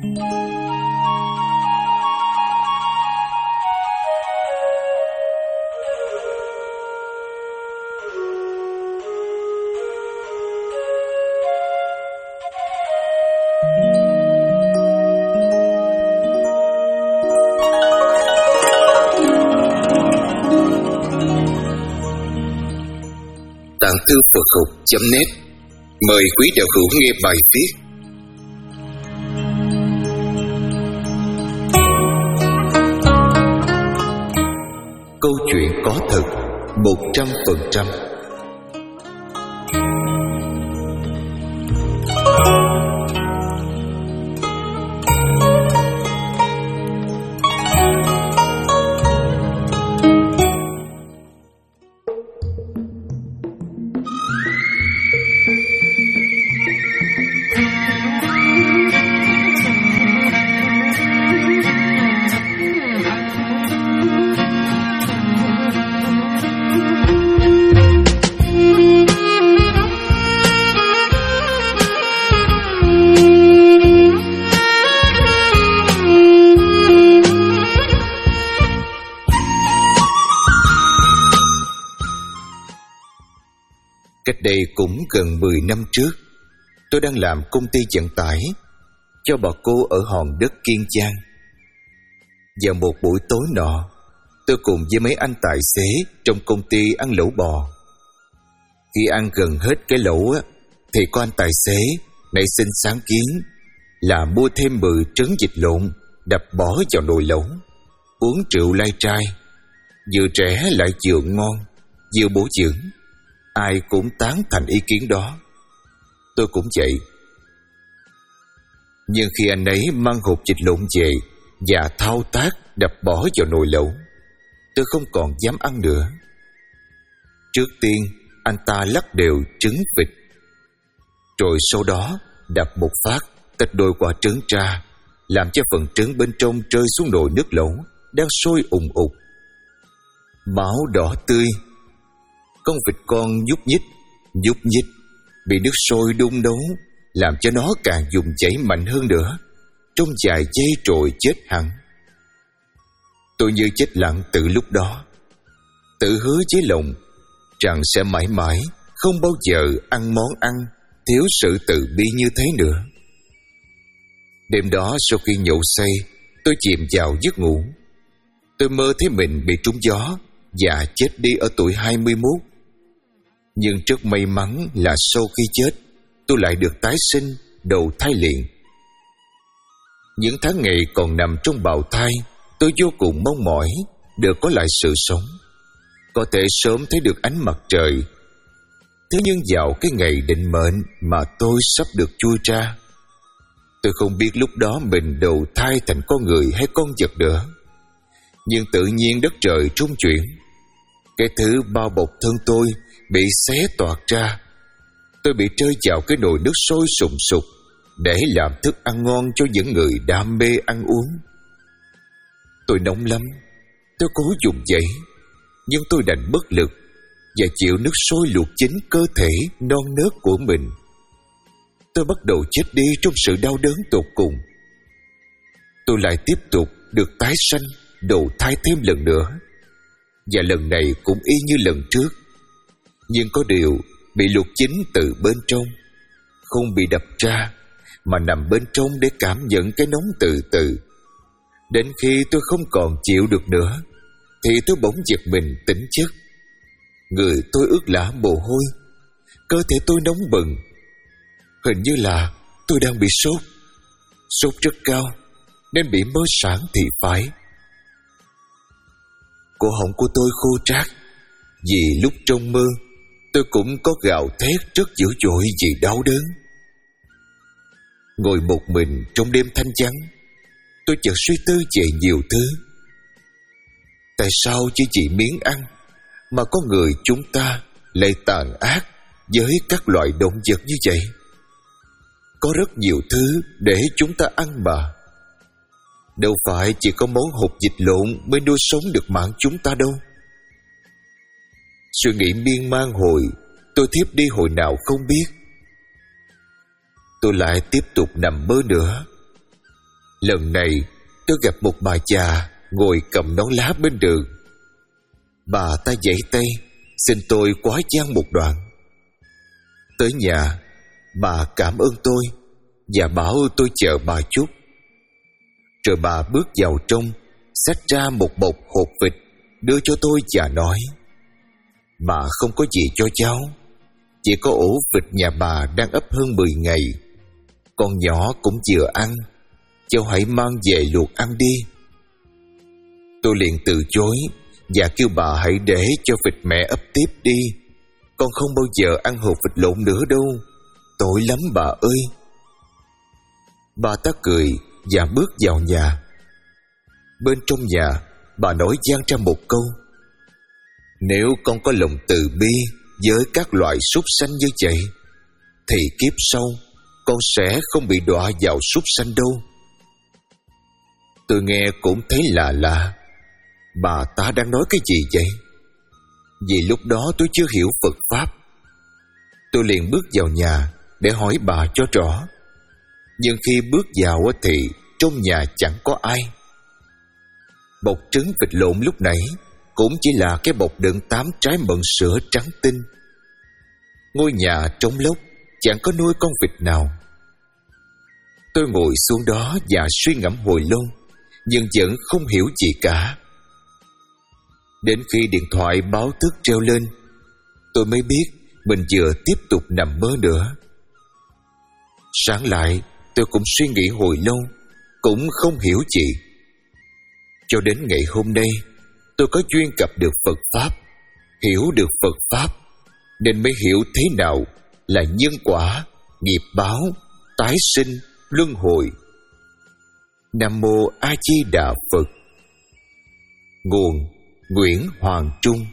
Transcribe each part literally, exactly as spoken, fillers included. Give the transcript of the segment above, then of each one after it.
Tạng thư Phật học chấm net mời quý đạo hữu nghe bài viết Câu chuyện có thật một trăm phần trăm. Cách đây cũng gần mười năm trước, tôi đang làm công ty vận tải cho bà cô ở hòn đất Kiên Giang. Vào một buổi tối nọ, tôi cùng với mấy anh tài xế trong công ty ăn lẩu bò. Khi ăn gần hết cái lẩu á, thì có anh tài xế nảy sinh sáng kiến là mua thêm mười trứng vịt lộn đập bỏ vào nồi lẩu, uống rượu lai trai, vừa rẻ lại vừa ngon, vừa bổ dưỡng. Ai cũng tán thành ý kiến đó. Tôi cũng vậy. Nhưng khi anh ấy mang hộp vịt lộn về và thao tác đập bỏ vào nồi lẩu, tôi không còn dám ăn nữa. Trước tiên anh ta lắc đều trứng vịt, rồi sau đó đập một phát tách đôi quả trứng ra, làm cho phần trứng bên trong rơi xuống nồi nước lẩu đang sôi ùng ục. Máu đỏ tươi. Con vịt con nhúc nhích, nhúc nhích, bị nước sôi đun nấu, làm cho nó càng dùng chảy mạnh hơn nữa. Trong vài giây rồi chết hẳn. Tôi như chết lặng từ lúc đó, tự hứa với lòng rằng sẽ mãi mãi không bao giờ ăn món ăn thiếu sự từ bi như thế nữa. Đêm đó sau khi nhậu say, tôi chìm vào giấc ngủ. Tôi mơ thấy mình bị trúng gió và chết đi ở tuổi hai mươi mốt. Nhưng rất may mắn là sau khi chết, tôi lại được tái sinh, đầu thai liền. Những tháng ngày còn nằm trong bào thai, tôi vô cùng mong mỏi được có lại sự sống, có thể sớm thấy được ánh mặt trời. Thế nhưng vào cái ngày định mệnh mà tôi sắp được chui ra, tôi không biết lúc đó mình đầu thai thành con người hay con vật nữa. Nhưng tự nhiên đất trời trung chuyển, cái thứ bao bọc thân tôi bị xé toạc ra. Tôi bị rơi vào cái nồi nước sôi sùng sục để làm thức ăn ngon cho những người đam mê ăn uống. Tôi nóng lắm, tôi cố dùng dậy, nhưng tôi đành bất lực và chịu nước sôi luộc chín cơ thể non nớt của mình. Tôi bắt đầu chết đi trong sự đau đớn tột cùng. Tôi lại tiếp tục được tái sanh, đầu thai thêm lần nữa, và lần này cũng y như lần trước. Nhưng có điều bị luộc chín từ bên trong, không bị đập ra, mà nằm bên trong để cảm nhận cái nóng từ từ. Đến khi tôi không còn chịu được nữa, thì tôi bỗng giật mình tỉnh giấc. Người tôi ướt lã mồ hôi, cơ thể tôi nóng bừng. Hình như là tôi đang bị sốt, sốt rất cao, nên bị mơ sảng thì phải. Cổ họng của tôi khô rát, vì lúc trong mơ tôi cũng có gào thét rất dữ dội vì đau đớn. Ngồi một mình trong đêm thanh vắng, tôi chợt suy tư về nhiều thứ. Tại sao chỉ vì miếng ăn mà con người chúng ta lại tàn ác với các loại động vật như vậy? Có rất nhiều thứ để chúng ta ăn mà. Đâu phải chỉ có món hột vịt lộn mới nuôi sống được mạng chúng ta đâu. Suy nghĩ miên man hồi, tôi thiếp đi hồi nào không biết. Tôi lại tiếp tục nằm mơ nữa. Lần này tôi gặp một bà già ngồi cầm nón lá bên đường. Bà ta giãy tay xin tôi quá giang một đoạn. Tới nhà, bà cảm ơn tôi và bảo tôi chờ bà chút. Rồi bà bước vào trong, xách ra một bọc hột vịt đưa cho tôi và nói: bà không có gì cho cháu, chỉ có ổ vịt nhà bà đang ấp hơn mười ngày. Con nhỏ cũng vừa ăn, cháu hãy mang về luộc ăn đi. Tôi liền từ chối và kêu bà hãy để cho vịt mẹ ấp tiếp đi. Con không bao giờ ăn hột vịt lộn nữa đâu, tội lắm bà ơi. Bà ta cười và bước vào nhà. Bên trong nhà, bà nói vang ra một câu: nếu con có lòng từ bi với các loài súc sanh như vậy, thì kiếp sau con sẽ không bị đọa vào súc sanh đâu. Tôi nghe cũng thấy lạ lạ. Bà ta đang nói cái gì vậy? Vì lúc đó tôi chưa hiểu Phật Pháp. Tôi liền bước vào nhà để hỏi bà cho rõ. Nhưng khi bước vào thì trong nhà chẳng có ai. Bọc trứng vịt lộn lúc nãy cũng chỉ là cái bọc đựng tám trái mận sữa trắng tinh. Ngôi nhà trống lốc, chẳng có nuôi con vịt nào. Tôi ngồi xuống đó và suy ngẫm hồi lâu, nhưng vẫn không hiểu gì cả. Đến khi điện thoại báo thức treo lên, tôi mới biết mình vừa tiếp tục nằm mơ nữa. Sáng lại, tôi cũng suy nghĩ hồi lâu, cũng không hiểu gì. Cho đến ngày hôm nay, tôi có duyên gặp được Phật Pháp, hiểu được Phật Pháp, nên mới hiểu thế nào là nhân quả, nghiệp báo, tái sinh, luân hồi. Nam Mô A Di Đà Phật. Nguồn: Nguyễn Hoàng Trung.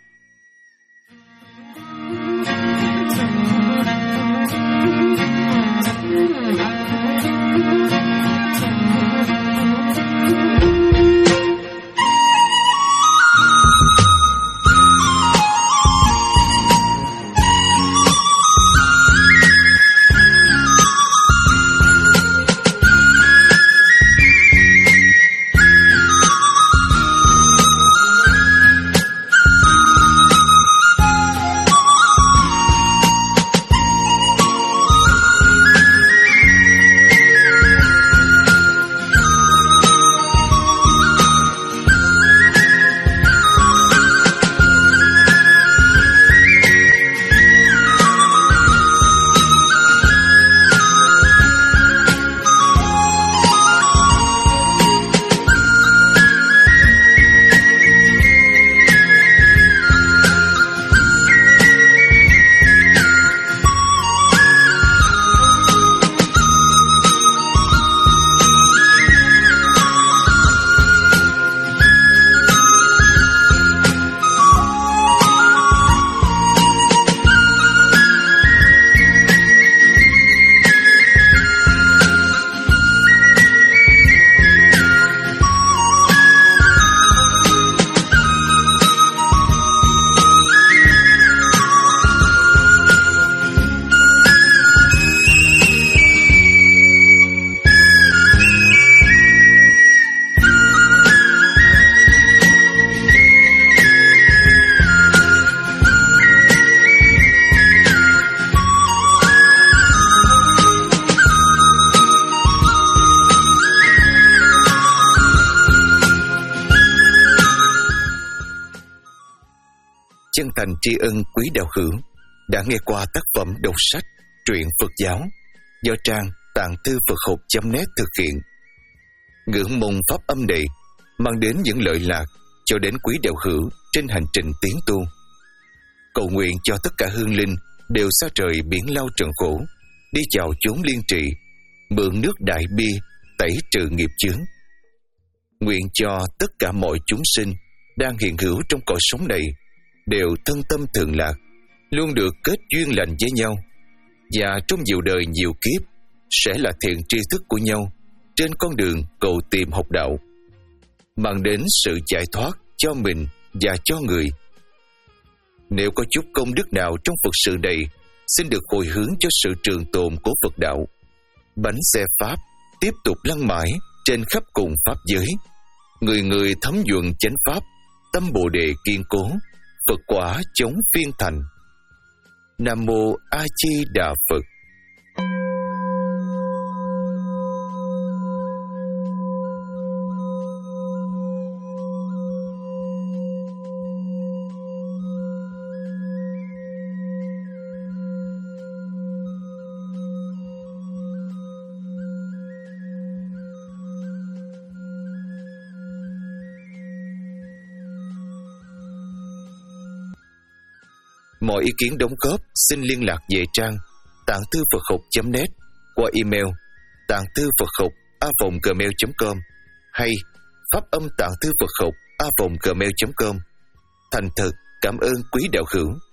Chân thành tri ân quý đạo hữu đã nghe qua tác phẩm đọc sách truyện Phật giáo do trang tạng thư Phật học chấm net thực hiện. Ngưỡng mong pháp âm này mang đến những lợi lạc cho đến quý đạo hữu trên hành trình tiến tu. Cầu nguyện cho tất cả hương linh đều xa trời biển lao trần khổ, đi vào chốn liên trì, mượn nước đại bi tẩy trừ nghiệp chướng. Nguyện cho tất cả mọi chúng sinh đang hiện hữu trong cõi sống này đều thân tâm thường lạc, luôn được kết duyên lành với nhau, và trong nhiều đời nhiều kiếp sẽ là thiện tri thức của nhau trên con đường cầu tìm học đạo, mang đến sự giải thoát cho mình và cho người. Nếu có chút công đức nào trong Phật sự này, xin được hồi hướng cho sự trường tồn của Phật đạo. Bánh xe Pháp tiếp tục lăn mãi trên khắp cùng pháp giới, người người thấm nhuận chánh pháp, tâm Bồ đề kiên cố, Phật quả chống phiên thành. Nam mô A Di Đà Phật. Mọi ý kiến đóng góp xin liên lạc về trang tạng thư Phật học chấm net qua email tạng thư Phật học a vòng gmail chấm com hay pháp âm tạng thư Phật học a vòng gmail chấm com. Thành thật cảm ơn quý đạo hữu.